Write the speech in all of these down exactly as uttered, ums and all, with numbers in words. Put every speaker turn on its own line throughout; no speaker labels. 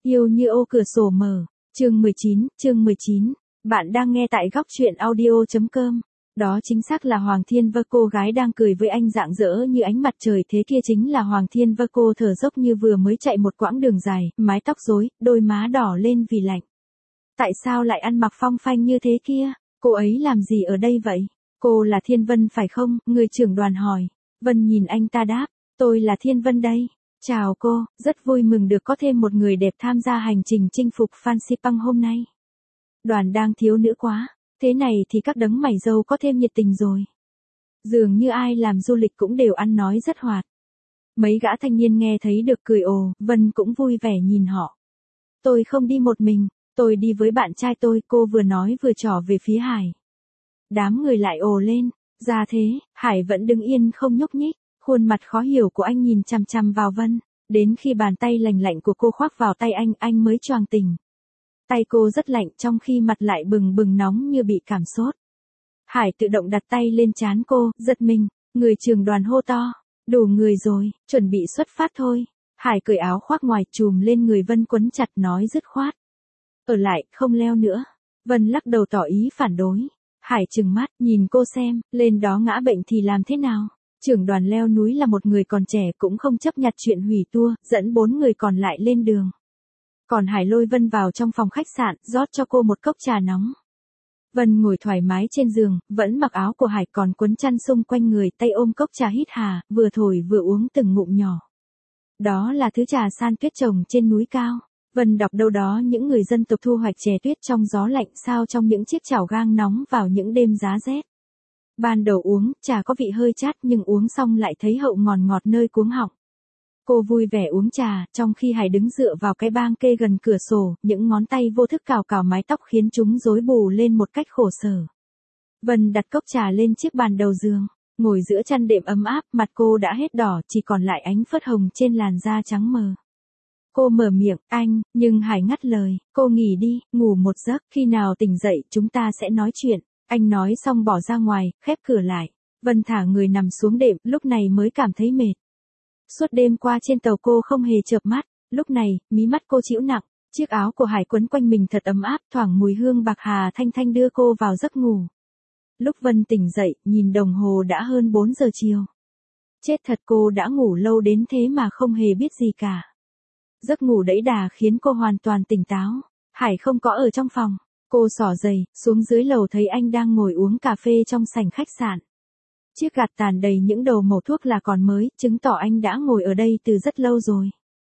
Yêu như ô cửa sổ mở. Chương mười chín, chương mười chín. Bạn đang nghe tại góc truyện audio chấm com. Đó chính xác là Hoàng Thiên Vơ, cô gái đang cười với anh rạng rỡ như ánh mặt trời, thế kia chính là Hoàng Thiên Vơ. Cô thở dốc như vừa mới chạy một quãng đường dài, mái tóc rối, đôi má đỏ lên vì lạnh. Tại sao lại ăn mặc phong phanh như thế kia? Cô ấy làm gì ở đây vậy? Cô là Thiên Vân phải không? Người trưởng đoàn hỏi. Vân nhìn anh ta đáp, tôi là Thiên Vân đây. Chào cô, rất vui mừng được có thêm một người đẹp tham gia hành trình chinh phục Phan Xipang hôm nay. Đoàn đang thiếu nữ quá, thế này thì các đấng mày râu có thêm nhiệt tình rồi. Dường như ai làm du lịch cũng đều ăn nói rất hoạt. Mấy gã thanh niên nghe thấy được cười ồ, Vân cũng vui vẻ nhìn họ. Tôi không đi một mình, tôi đi với bạn trai tôi, cô vừa nói vừa trỏ về phía Hải. Đám người lại ồ lên, ra thế, Hải vẫn đứng yên không nhúc nhích. Khuôn mặt khó hiểu của anh nhìn chằm chằm vào Vân, đến khi bàn tay lành lạnh của cô khoác vào tay anh, anh mới choàng tỉnh. Tay cô rất lạnh trong khi mặt lại bừng bừng nóng như bị cảm sốt. Hải tự động đặt tay lên trán cô, giật mình, người trưởng đoàn hô to, đủ người rồi, chuẩn bị xuất phát thôi. Hải cởi áo khoác ngoài trùm lên người Vân quấn chặt nói dứt khoát. Ở lại, không leo nữa. Vân lắc đầu tỏ ý phản đối. Hải trừng mắt, nhìn cô xem, lên đó ngã bệnh thì làm thế nào? Trưởng đoàn leo núi là một người còn trẻ cũng không chấp nhặt chuyện hủy tour, dẫn bốn người còn lại lên đường. Còn Hải lôi Vân vào trong phòng khách sạn, rót cho cô một cốc trà nóng. Vân ngồi thoải mái trên giường, vẫn mặc áo của Hải còn quấn chăn xung quanh người, tay ôm cốc trà hít hà, vừa thổi vừa uống từng ngụm nhỏ. Đó là thứ trà san tuyết trồng trên núi cao. Vân đọc đâu đó những người dân tộc thu hoạch chè tuyết trong gió lạnh sao trong những chiếc chảo gang nóng vào những đêm giá rét. Ban đầu uống, trà có vị hơi chát nhưng uống xong lại thấy hậu ngọt ngọt nơi cuống họng. Cô vui vẻ uống trà, trong khi Hải đứng dựa vào cái bang kê gần cửa sổ, những ngón tay vô thức cào cào mái tóc khiến chúng rối bù lên một cách khổ sở. Vân đặt cốc trà lên chiếc bàn đầu giường, ngồi giữa chăn đệm ấm áp, mặt cô đã hết đỏ, chỉ còn lại ánh phớt hồng trên làn da trắng mờ. Cô mở miệng, anh, nhưng Hải ngắt lời, cô nghỉ đi, ngủ một giấc, khi nào tỉnh dậy chúng ta sẽ nói chuyện. Anh nói xong bỏ ra ngoài, khép cửa lại. Vân thả người nằm xuống đệm, lúc này mới cảm thấy mệt. Suốt đêm qua trên tàu cô không hề chợp mắt, lúc này, mí mắt cô chịu nặng, chiếc áo của Hải quấn quanh mình thật ấm áp, thoảng mùi hương bạc hà thanh thanh đưa cô vào giấc ngủ. Lúc Vân tỉnh dậy, nhìn đồng hồ đã hơn bốn giờ chiều. Chết thật, cô đã ngủ lâu đến thế mà không hề biết gì cả. Giấc ngủ đẫy đà khiến cô hoàn toàn tỉnh táo. Hải không có ở trong phòng. Cô xỏ giày, xuống dưới lầu thấy anh đang ngồi uống cà phê trong sảnh khách sạn. Chiếc gạt tàn đầy những đầu mẩu thuốc là còn mới, chứng tỏ anh đã ngồi ở đây từ rất lâu rồi.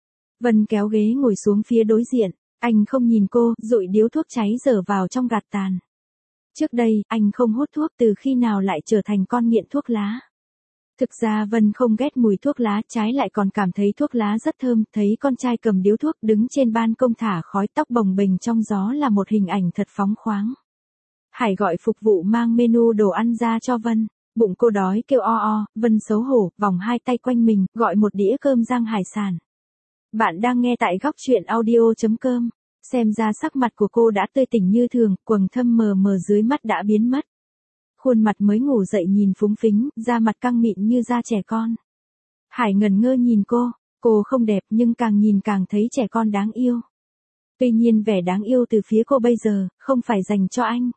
Vân kéo ghế ngồi xuống phía đối diện, anh không nhìn cô, dụi điếu thuốc cháy dở vào trong gạt tàn. Trước đây, anh không hút thuốc, từ khi nào lại trở thành con nghiện thuốc lá. Thực ra Vân không ghét mùi thuốc lá, trái lại còn cảm thấy thuốc lá rất thơm, thấy con trai cầm điếu thuốc đứng trên ban công thả khói, tóc bồng bềnh trong gió là một hình ảnh thật phóng khoáng. Hải gọi phục vụ mang menu đồ ăn ra cho Vân, bụng cô đói kêu o o, Vân xấu hổ, vòng hai tay quanh mình, gọi một đĩa cơm rang hải sản. Bạn đang nghe tại góc truyện audio chấm com, xem ra sắc mặt của cô đã tươi tỉnh như thường, quầng thâm mờ mờ dưới mắt đã biến mất. Khuôn mặt mới ngủ dậy nhìn phúng phính, da mặt căng mịn như da trẻ con. Hải ngẩn ngơ nhìn cô, cô không đẹp nhưng càng nhìn càng thấy trẻ con đáng yêu. Tuy nhiên vẻ đáng yêu từ phía cô bây giờ, không phải dành cho anh.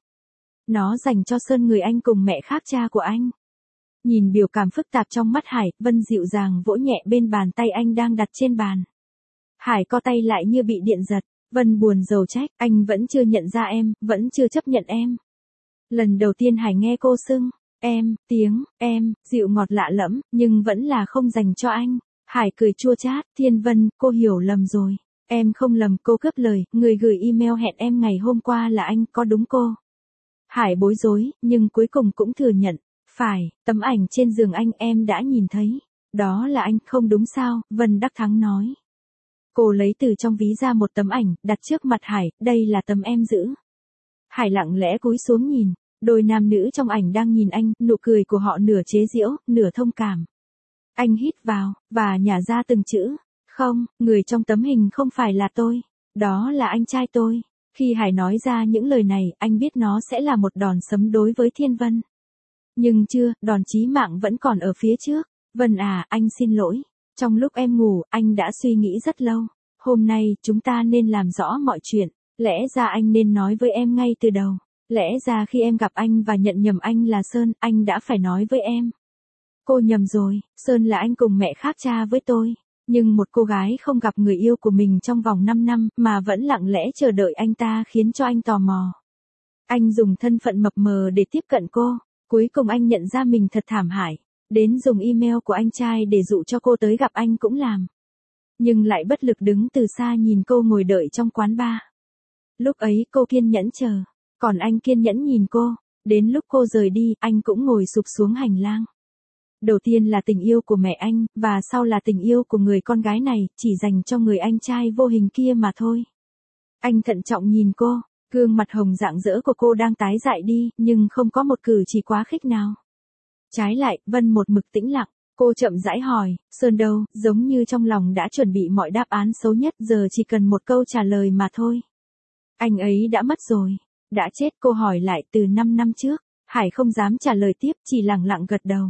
Nó dành cho Sơn, người anh cùng mẹ khác cha của anh. Nhìn biểu cảm phức tạp trong mắt Hải, Vân dịu dàng vỗ nhẹ bên bàn tay anh đang đặt trên bàn. Hải co tay lại như bị điện giật, Vân buồn rầu trách, anh vẫn chưa nhận ra em, vẫn chưa chấp nhận em. Lần đầu tiên Hải nghe cô xưng em, tiếng em, dịu ngọt lạ lẫm, nhưng vẫn là không dành cho anh. Hải cười chua chát, Thiên Vân, cô hiểu lầm rồi. Em không lầm, cô cướp lời, người gửi email hẹn em ngày hôm qua là anh, có đúng cô? Hải bối rối, nhưng cuối cùng cũng thừa nhận, phải, tấm ảnh trên giường anh em đã nhìn thấy. Đó là anh, không đúng sao? Vân đắc thắng nói. Cô lấy từ trong ví ra một tấm ảnh, đặt trước mặt Hải, đây là tấm em giữ. Hải lặng lẽ cúi xuống nhìn, đôi nam nữ trong ảnh đang nhìn anh, nụ cười của họ nửa chế giễu, nửa thông cảm. Anh hít vào, và nhả ra từng chữ, không, người trong tấm hình không phải là tôi, đó là anh trai tôi. Khi Hải nói ra những lời này, anh biết nó sẽ là một đòn sấm đối với Thiên Vân. Nhưng chưa, đòn chí mạng vẫn còn ở phía trước. Vân à, anh xin lỗi. Trong lúc em ngủ, anh đã suy nghĩ rất lâu. Hôm nay, chúng ta nên làm rõ mọi chuyện. Lẽ ra anh nên nói với em ngay từ đầu. Lẽ ra khi em gặp anh và nhận nhầm anh là Sơn, anh đã phải nói với em. Cô nhầm rồi, Sơn là anh cùng mẹ khác cha với tôi. Nhưng một cô gái không gặp người yêu của mình trong vòng năm năm mà vẫn lặng lẽ chờ đợi anh ta khiến cho anh tò mò. Anh dùng thân phận mập mờ để tiếp cận cô. Cuối cùng anh nhận ra mình thật thảm hại. Đến dùng email của anh trai để dụ cho cô tới gặp anh cũng làm. Nhưng lại bất lực đứng từ xa nhìn cô ngồi đợi trong quán bar. Lúc ấy cô kiên nhẫn chờ. Còn anh kiên nhẫn nhìn cô. Đến lúc cô rời đi, anh cũng ngồi sụp xuống hành lang. Đầu tiên là tình yêu của mẹ anh, và sau là tình yêu của người con gái này, chỉ dành cho người anh trai vô hình kia mà thôi. Anh thận trọng nhìn cô, gương mặt hồng rạng rỡ của cô đang tái dại đi, nhưng không có một cử chỉ quá khích nào. Trái lại, Vân một mực tĩnh lặng, cô chậm rãi hỏi, Sơn đâu, giống như trong lòng đã chuẩn bị mọi đáp án xấu nhất, giờ chỉ cần một câu trả lời mà thôi. Anh ấy đã mất rồi, đã chết, cô hỏi lại từ năm năm trước, Hải không dám trả lời tiếp, chỉ lặng lặng gật đầu.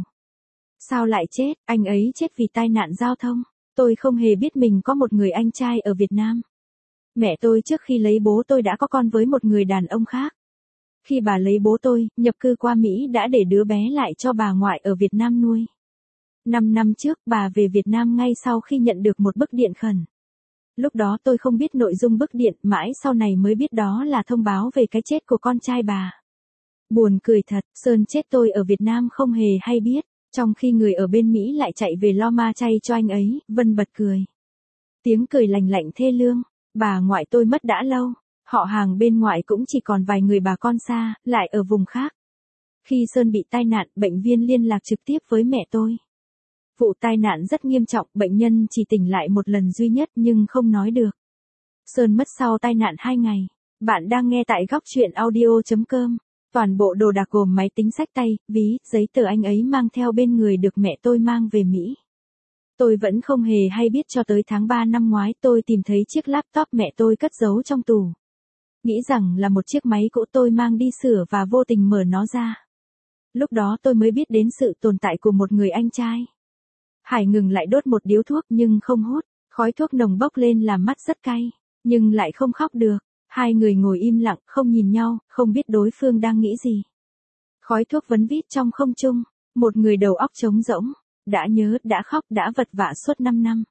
Sao lại chết, anh ấy chết vì tai nạn giao thông, tôi không hề biết mình có một người anh trai ở Việt Nam. Mẹ tôi trước khi lấy bố tôi đã có con với một người đàn ông khác. Khi bà lấy bố tôi, nhập cư qua Mỹ đã để đứa bé lại cho bà ngoại ở Việt Nam nuôi. Năm năm trước, bà về Việt Nam ngay sau khi nhận được một bức điện khẩn. Lúc đó tôi không biết nội dung bức điện, mãi sau này mới biết đó là thông báo về cái chết của con trai bà. Buồn cười thật, Sơn chết tôi ở Việt Nam không hề hay biết, trong khi người ở bên Mỹ lại chạy về lo ma chay cho anh ấy, Vân bật cười. Tiếng cười lành lạnh thê lương, bà ngoại tôi mất đã lâu, họ hàng bên ngoại cũng chỉ còn vài người bà con xa, lại ở vùng khác. Khi Sơn bị tai nạn, bệnh viên liên lạc trực tiếp với mẹ tôi. Vụ tai nạn rất nghiêm trọng, bệnh nhân chỉ tỉnh lại một lần duy nhất nhưng không nói được. Sơn mất sau tai nạn hai ngày. Bạn đang nghe tại góc truyện audio chấm com. Toàn bộ đồ đạc gồm máy tính xách tay, ví, giấy tờ anh ấy mang theo bên người được mẹ tôi mang về Mỹ. Tôi vẫn không hề hay biết cho tới tháng ba năm ngoái tôi tìm thấy chiếc laptop mẹ tôi cất giấu trong tủ. Nghĩ rằng là một chiếc máy cũ tôi mang đi sửa và vô tình mở nó ra. Lúc đó tôi mới biết đến sự tồn tại của một người anh trai. Hải ngừng lại đốt một điếu thuốc nhưng không hút, khói thuốc nồng bốc lên làm mắt rất cay, nhưng lại không khóc được. Hai người ngồi im lặng, không nhìn nhau, không biết đối phương đang nghĩ gì. Khói thuốc vấn vít trong không trung, một người đầu óc trống rỗng, đã nhớ, đã khóc, đã vật vã suốt năm năm.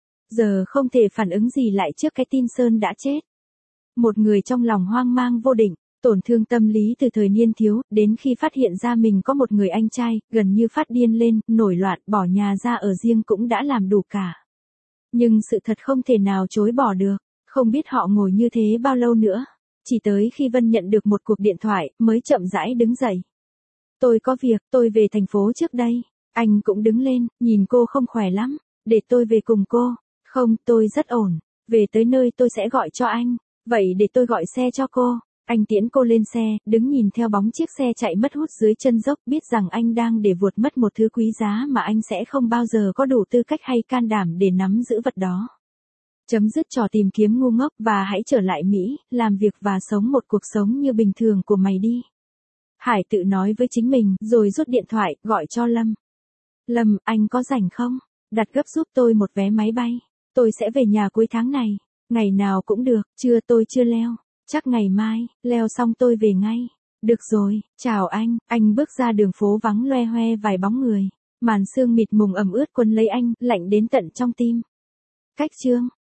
Giờ không thể phản ứng gì lại trước cái tin Sơn đã chết. Một người trong lòng hoang mang vô định, tổn thương tâm lý từ thời niên thiếu, đến khi phát hiện ra mình có một người anh trai, gần như phát điên lên, nổi loạn, bỏ nhà ra ở riêng cũng đã làm đủ cả. Nhưng sự thật không thể nào chối bỏ được. Không biết họ ngồi như thế bao lâu nữa. Chỉ tới khi Vân nhận được một cuộc điện thoại, mới chậm rãi đứng dậy. Tôi có việc, tôi về thành phố trước đây. Anh cũng đứng lên, nhìn cô không khỏe lắm. Để tôi về cùng cô. Không, tôi rất ổn. Về tới nơi tôi sẽ gọi cho anh. Vậy để tôi gọi xe cho cô. Anh tiễn cô lên xe, đứng nhìn theo bóng chiếc xe chạy mất hút dưới chân dốc, biết rằng anh đang để vuột mất một thứ quý giá mà anh sẽ không bao giờ có đủ tư cách hay can đảm để nắm giữ vật đó. Chấm dứt trò tìm kiếm ngu ngốc và hãy trở lại Mỹ, làm việc và sống một cuộc sống như bình thường của mày đi. Hải tự nói với chính mình, rồi rút điện thoại, gọi cho Lâm. Lâm, anh có rảnh không? Đặt gấp giúp tôi một vé máy bay. Tôi sẽ về nhà cuối tháng này. Ngày nào cũng được, chưa tôi chưa leo. Chắc ngày mai, leo xong tôi về ngay. Được rồi, chào anh. Anh bước ra đường phố vắng loe hoe vài bóng người. Màn sương mịt mùng ẩm ướt quấn lấy anh, lạnh đến tận trong tim. Cách chương.